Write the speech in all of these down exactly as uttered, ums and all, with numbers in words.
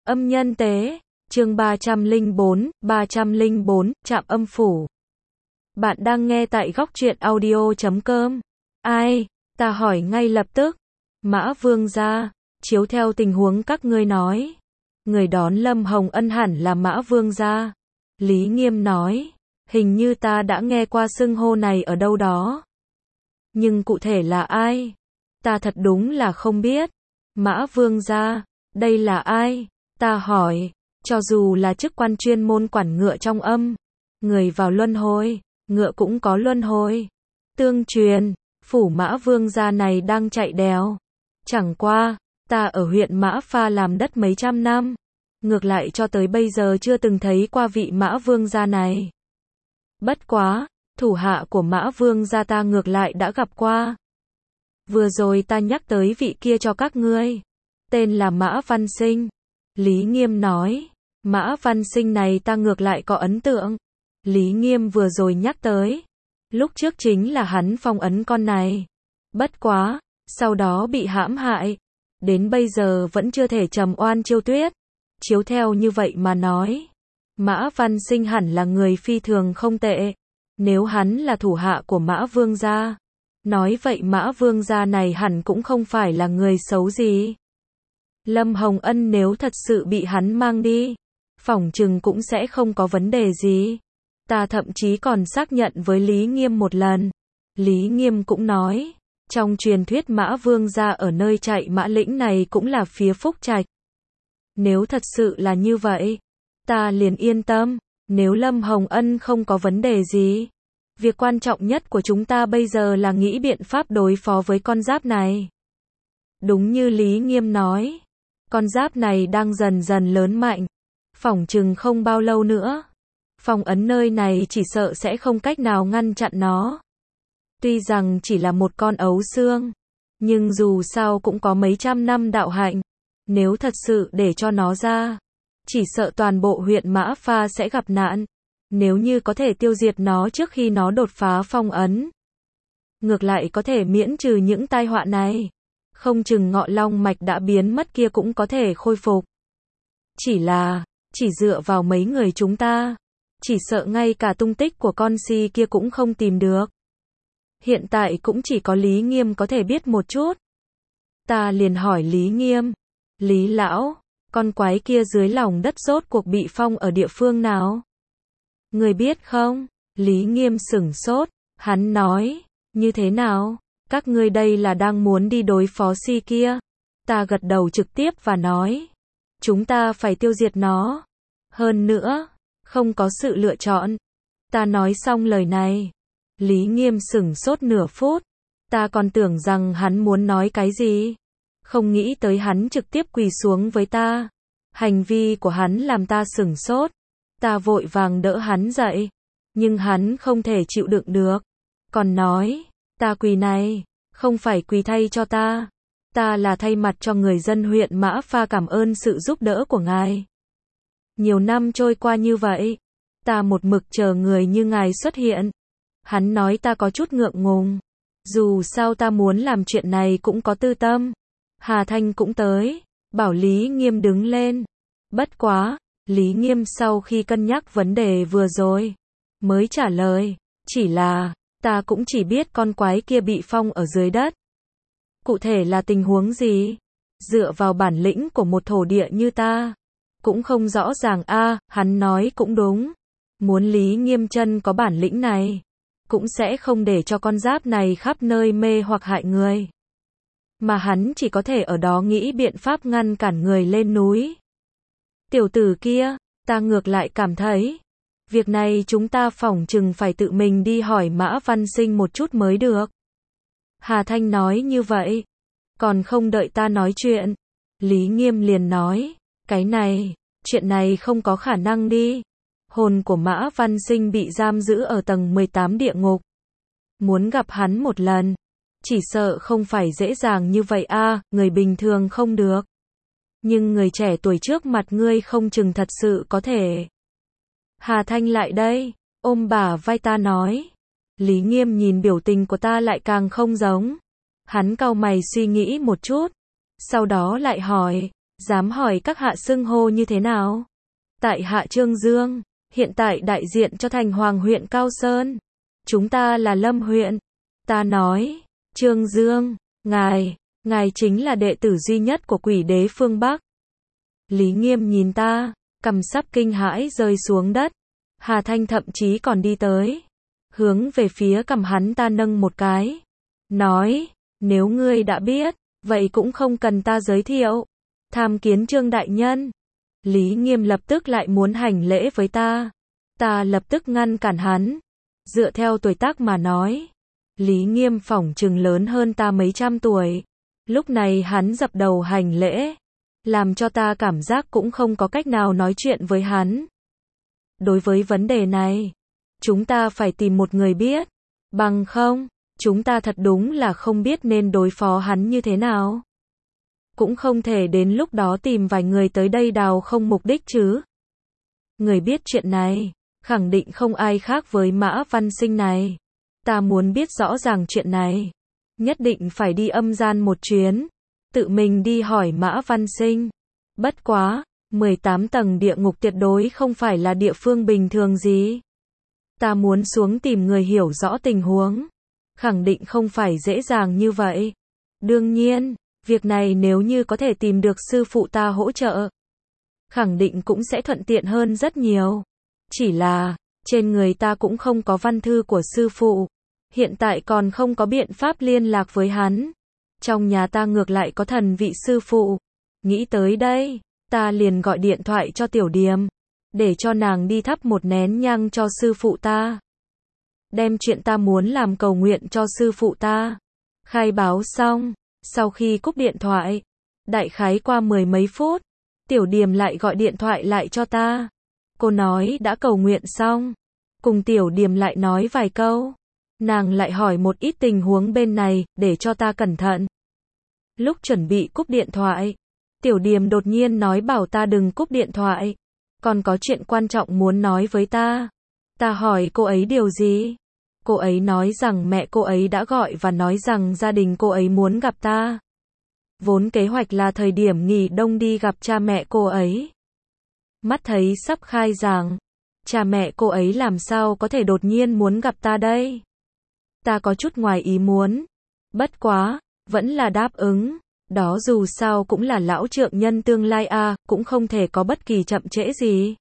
Âm nhân tế, chương ba trăm lẻ bốn, ba trăm lẻ bốn, Trạm Âm Phủ. Bạn đang nghe tại góc truyện audio chấm com. Ai? Ta hỏi ngay lập tức. Mã Vương gia, chiếu theo tình huống các ngươi nói. Người đón Lâm Hồng Ân hẳn là Mã Vương gia. Lý Nghiêm nói, hình như ta đã nghe qua xưng hô này ở đâu đó. Nhưng cụ thể là ai? Ta thật đúng là không biết. Mã Vương gia, đây là ai? Ta hỏi, cho dù là chức quan chuyên môn quản ngựa trong âm, người vào luân hồi, ngựa cũng có luân hồi. Tương truyền, phủ Mã Vương gia này đang chạy đèo. Chẳng qua, ta ở huyện Mã Pha làm đất mấy trăm năm, ngược lại cho tới bây giờ chưa từng thấy qua vị Mã Vương gia này. Bất quá, thủ hạ của Mã Vương gia ta ngược lại đã gặp qua. Vừa rồi ta nhắc tới vị kia cho các ngươi, tên là Mã Văn Sinh. Lý Nghiêm nói, Mã Văn Sinh này ta ngược lại có ấn tượng. Lý Nghiêm vừa rồi nhắc tới, lúc trước chính là hắn phong ấn con này. Bất quá, sau đó bị hãm hại, đến bây giờ vẫn chưa thể trầm oan chiêu tuyết. Chiếu theo như vậy mà nói, Mã Văn Sinh hẳn là người phi thường không tệ. Nếu hắn là thủ hạ của Mã Vương gia, nói vậy Mã Vương gia này hẳn cũng không phải là người xấu gì. Lâm Hồng Ân nếu thật sự bị hắn mang đi, phỏng chừng cũng sẽ không có vấn đề gì. Ta thậm chí còn xác nhận với Lý Nghiêm một lần. Lý Nghiêm cũng nói, trong truyền thuyết Mã Vương gia ở nơi chạy mã lĩnh này cũng là phía Phúc Trạch. Nếu thật sự là như vậy, ta liền yên tâm. Nếu Lâm Hồng Ân không có vấn đề gì, việc quan trọng nhất của chúng ta bây giờ là nghĩ biện pháp đối phó với con giáp này. Đúng như Lý Nghiêm nói, con giáp này đang dần dần lớn mạnh, phỏng chừng không bao lâu nữa, phong ấn nơi này chỉ sợ sẽ không cách nào ngăn chặn nó. Tuy rằng chỉ là một con ấu xương, nhưng dù sao cũng có mấy trăm năm đạo hạnh, nếu thật sự để cho nó ra, chỉ sợ toàn bộ huyện Mã Pha sẽ gặp nạn. Nếu như có thể tiêu diệt nó trước khi nó đột phá phong ấn, ngược lại có thể miễn trừ những tai họa này. Không chừng ngọ long mạch đã biến mất kia cũng có thể khôi phục. Chỉ là, chỉ dựa vào mấy người chúng ta, chỉ sợ ngay cả tung tích của con si kia cũng không tìm được. Hiện tại cũng chỉ có Lý Nghiêm có thể biết một chút. Ta liền hỏi Lý Nghiêm, Lý lão, con quái kia dưới lòng đất rốt cuộc bị phong ở địa phương nào? Người biết không? Lý Nghiêm sửng sốt, hắn nói, như thế nào? Các ngươi đây là đang muốn đi đối phó si kia? Ta gật đầu trực tiếp và nói, chúng ta phải tiêu diệt nó. Hơn nữa, không có sự lựa chọn. Ta nói xong lời này, Lý Nghiêm sửng sốt nửa phút. Ta còn tưởng rằng hắn muốn nói cái gì. Không nghĩ tới hắn trực tiếp quỳ xuống với ta. Hành vi của hắn làm ta sửng sốt. Ta vội vàng đỡ hắn dậy, nhưng hắn không thể chịu đựng được. Còn nói, ta quỳ này, không phải quỳ thay cho ta. Ta là thay mặt cho người dân huyện Mã Pha cảm ơn sự giúp đỡ của ngài. Nhiều năm trôi qua như vậy, ta một mực chờ người như ngài xuất hiện. Hắn nói ta có chút ngượng ngùng. Dù sao ta muốn làm chuyện này cũng có tư tâm. Hà Thanh cũng tới, bảo Lý Nghiêm đứng lên. Bất quá, Lý Nghiêm sau khi cân nhắc vấn đề vừa rồi, mới trả lời, chỉ là, ta cũng chỉ biết con quái kia bị phong ở dưới đất. Cụ thể là tình huống gì? Dựa vào bản lĩnh của một thổ địa như ta, cũng không rõ ràng a. À, hắn nói cũng đúng. Muốn Lý Nghiêm chân có bản lĩnh này, cũng sẽ không để cho con giáp này khắp nơi mê hoặc hại người. Mà hắn chỉ có thể ở đó nghĩ biện pháp ngăn cản người lên núi. Tiểu tử kia, ta ngược lại cảm thấy, việc này chúng ta phỏng chừng phải tự mình đi hỏi Mã Văn Sinh một chút mới được. Hà Thanh nói như vậy, còn không đợi ta nói chuyện, Lý Nghiêm liền nói, cái này, chuyện này không có khả năng đi. Hồn của Mã Văn Sinh bị giam giữ ở tầng mười tám địa ngục. Muốn gặp hắn một lần, chỉ sợ không phải dễ dàng như vậy a, à, người bình thường không được. Nhưng người trẻ tuổi trước mặt ngươi không chừng thật sự có thể. Hà Thanh lại đây, ôm bả vai ta nói. Lý Nghiêm nhìn biểu tình của ta lại càng không giống. Hắn cau mày suy nghĩ một chút, sau đó lại hỏi, Dám hỏi các hạ xưng hô như thế nào? Tại hạ Trương Dương, hiện tại đại diện cho thành hoàng huyện Cao Sơn. Chúng ta là Lâm huyện. Ta nói, Trương Dương, ngài, ngài chính là đệ tử duy nhất của quỷ đế phương Bắc. Lý Nghiêm nhìn ta, cằm sắp kinh hãi rơi xuống đất. Hà Thanh thậm chí còn đi tới, hướng về phía cằm hắn ta nâng một cái. Nói, nếu ngươi đã biết, vậy cũng không cần ta giới thiệu. Tham kiến Trương đại nhân. Lý Nghiêm lập tức lại muốn hành lễ với ta. Ta lập tức ngăn cản hắn. Dựa theo tuổi tác mà nói, Lý Nghiêm phỏng chừng lớn hơn ta mấy trăm tuổi. Lúc này hắn dập đầu hành lễ, làm cho ta cảm giác cũng không có cách nào nói chuyện với hắn. Đối với vấn đề này, chúng ta phải tìm một người biết. Bằng không, chúng ta thật đúng là không biết nên đối phó hắn như thế nào. Cũng không thể đến lúc đó tìm vài người tới đây đào không mục đích chứ. Người biết chuyện này, khẳng định không ai khác với Mã Văn Sinh này. Ta muốn biết rõ ràng chuyện này, nhất định phải đi âm gian một chuyến, tự mình đi hỏi Mã Văn Sinh. Bất quá, mười tám tầng địa ngục tuyệt đối không phải là địa phương bình thường gì. Ta muốn xuống tìm người hiểu rõ tình huống, khẳng định không phải dễ dàng như vậy. Đương nhiên, việc này nếu như có thể tìm được sư phụ ta hỗ trợ, khẳng định cũng sẽ thuận tiện hơn rất nhiều. Chỉ là, trên người ta cũng không có văn thư của sư phụ, hiện tại còn không có biện pháp liên lạc với hắn. Trong nhà ta ngược lại có thần vị sư phụ. Nghĩ tới đây, ta liền gọi điện thoại cho Tiểu Điềm, để cho nàng đi thắp một nén nhang cho sư phụ ta. Đem chuyện ta muốn làm cầu nguyện cho sư phụ ta khai báo xong, sau khi cúp điện thoại, đại khái qua mười mấy phút, Tiểu Điềm lại gọi điện thoại lại cho ta. Cô nói đã cầu nguyện xong, cùng Tiểu Điềm lại nói vài câu. Nàng lại hỏi một ít tình huống bên này, để cho ta cẩn thận. Lúc chuẩn bị cúp điện thoại, Tiểu Điềm đột nhiên nói bảo ta đừng cúp điện thoại, còn có chuyện quan trọng muốn nói với ta. Ta hỏi cô ấy điều gì? Cô ấy nói rằng mẹ cô ấy đã gọi và nói rằng gia đình cô ấy muốn gặp ta. Vốn kế hoạch là thời điểm nghỉ đông đi gặp cha mẹ cô ấy. Mắt thấy sắp khai giảng, cha mẹ cô ấy làm sao có thể đột nhiên muốn gặp ta đây? Ta có chút ngoài ý muốn. Bất quá, vẫn là đáp ứng. Đó dù sao cũng là lão trượng nhân tương lai a, cũng không thể có bất kỳ chậm trễ gì.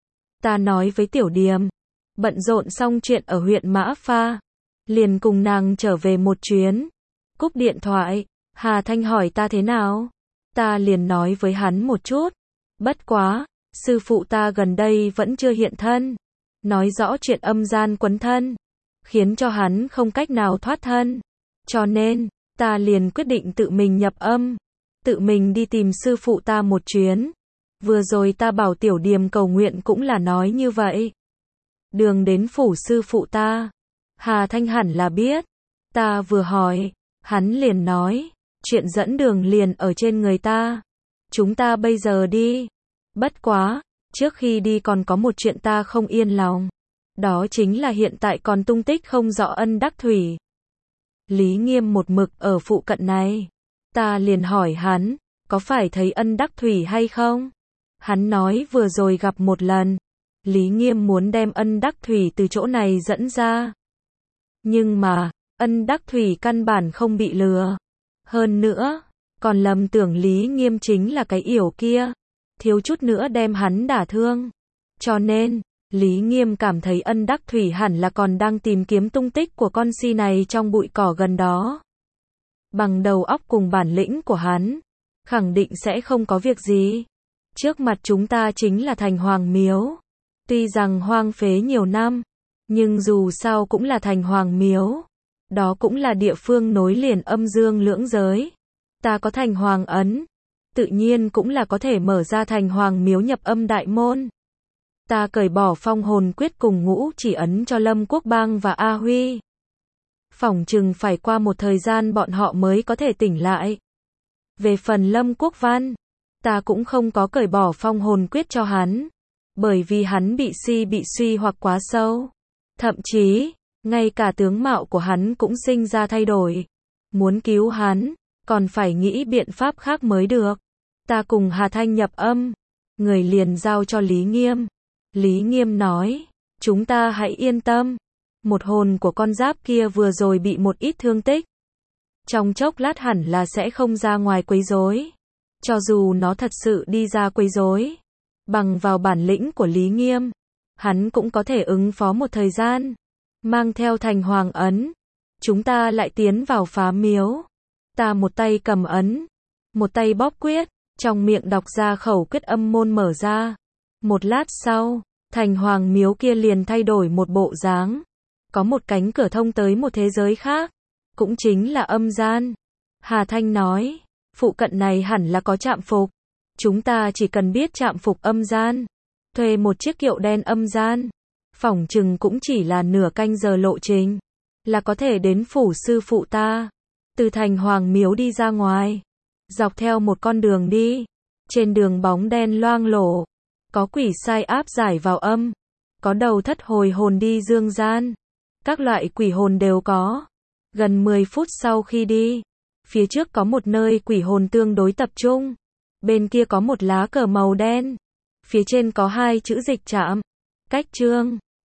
Ta nói với Tiểu Điềm, bận rộn xong chuyện ở huyện Mã Pha, liền cùng nàng trở về một chuyến. Cúp điện thoại, Hà Thanh hỏi ta thế nào? Ta liền nói với hắn một chút. Bất quá, sư phụ ta gần đây vẫn chưa hiện thân. Nói rõ chuyện âm gian quấn thân, khiến cho hắn không cách nào thoát thân. Cho nên, ta liền quyết định tự mình nhập âm, tự mình đi tìm sư phụ ta một chuyến. Vừa rồi ta bảo Tiểu Điềm cầu nguyện cũng là nói như vậy. Đường đến phủ sư phụ ta, Hà Thanh hẳn là biết. Ta vừa hỏi, hắn liền nói, chuyện dẫn đường liền ở trên người ta. Chúng ta bây giờ đi. Bất quá, trước khi đi còn có một chuyện ta không yên lòng. Đó chính là hiện tại còn tung tích không rõ Ân Đắc Thủy. Lý Nghiêm một mực ở phụ cận này. Ta liền hỏi hắn, có phải thấy Ân Đắc Thủy hay không? Hắn nói vừa rồi gặp một lần. Lý Nghiêm muốn đem Ân Đắc Thủy từ chỗ này dẫn ra. Nhưng mà, Ân Đắc Thủy căn bản không bị lừa. Hơn nữa, còn lầm tưởng Lý Nghiêm chính là cái yểu kia. Thiếu chút nữa đem hắn đả thương. Cho nên, Lý Nghiêm cảm thấy Ân Đắc Thủy hẳn là còn đang tìm kiếm tung tích của con si này trong bụi cỏ gần đó. Bằng đầu óc cùng bản lĩnh của hắn, khẳng định sẽ không có việc gì. Trước mặt chúng ta chính là thành Hoàng Miếu. Tuy rằng hoang phế nhiều năm, nhưng dù sao cũng là thành Hoàng Miếu. Đó cũng là địa phương nối liền âm dương lưỡng giới. Ta có thành Hoàng ấn, tự nhiên cũng là có thể mở ra thành Hoàng Miếu nhập âm đại môn. Ta cởi bỏ phong hồn quyết cùng ngũ chỉ ấn cho Lâm Quốc Bang và A Huy. Phỏng chừng phải qua một thời gian bọn họ mới có thể tỉnh lại. Về phần Lâm Quốc Văn, ta cũng không có cởi bỏ phong hồn quyết cho hắn, bởi vì hắn bị si bị suy hoặc quá sâu. Thậm chí, ngay cả tướng mạo của hắn cũng sinh ra thay đổi. Muốn cứu hắn, còn phải nghĩ biện pháp khác mới được. Ta cùng Hà Thanh nhập âm. Người liền giao cho Lý Nghiêm. Lý Nghiêm nói, chúng ta hãy yên tâm. Một hồn của con giáp kia vừa rồi bị một ít thương tích. Trong chốc lát hẳn là sẽ không ra ngoài quấy rối. Cho dù nó thật sự đi ra quấy rối, bằng vào bản lĩnh của Lý Nghiêm, hắn cũng có thể ứng phó một thời gian. Mang theo thành hoàng ấn, chúng ta lại tiến vào phá miếu. Ta một tay cầm ấn, một tay bóp quyết, trong miệng đọc ra khẩu quyết âm môn mở ra. Một lát sau, thành hoàng miếu kia liền thay đổi một bộ dáng. Có một cánh cửa thông tới một thế giới khác, cũng chính là âm gian. Hà Thanh nói, phụ cận này hẳn là có trạm phục. Chúng ta chỉ cần biết trạm phục âm gian, thuê một chiếc kiệu đen âm gian, phỏng chừng cũng chỉ là nửa canh giờ lộ trình, là có thể đến phủ sư phụ ta. Từ thành hoàng miếu đi ra ngoài, dọc theo một con đường đi, trên đường bóng đen loang lổ, có quỷ sai áp giải vào âm, có đầu thất hồi hồn đi dương gian, các loại quỷ hồn đều có. Gần mười phút sau khi đi, phía trước có một nơi quỷ hồn tương đối tập trung, bên kia có một lá cờ màu đen, phía trên có hai chữ dịch trạm, cách trương.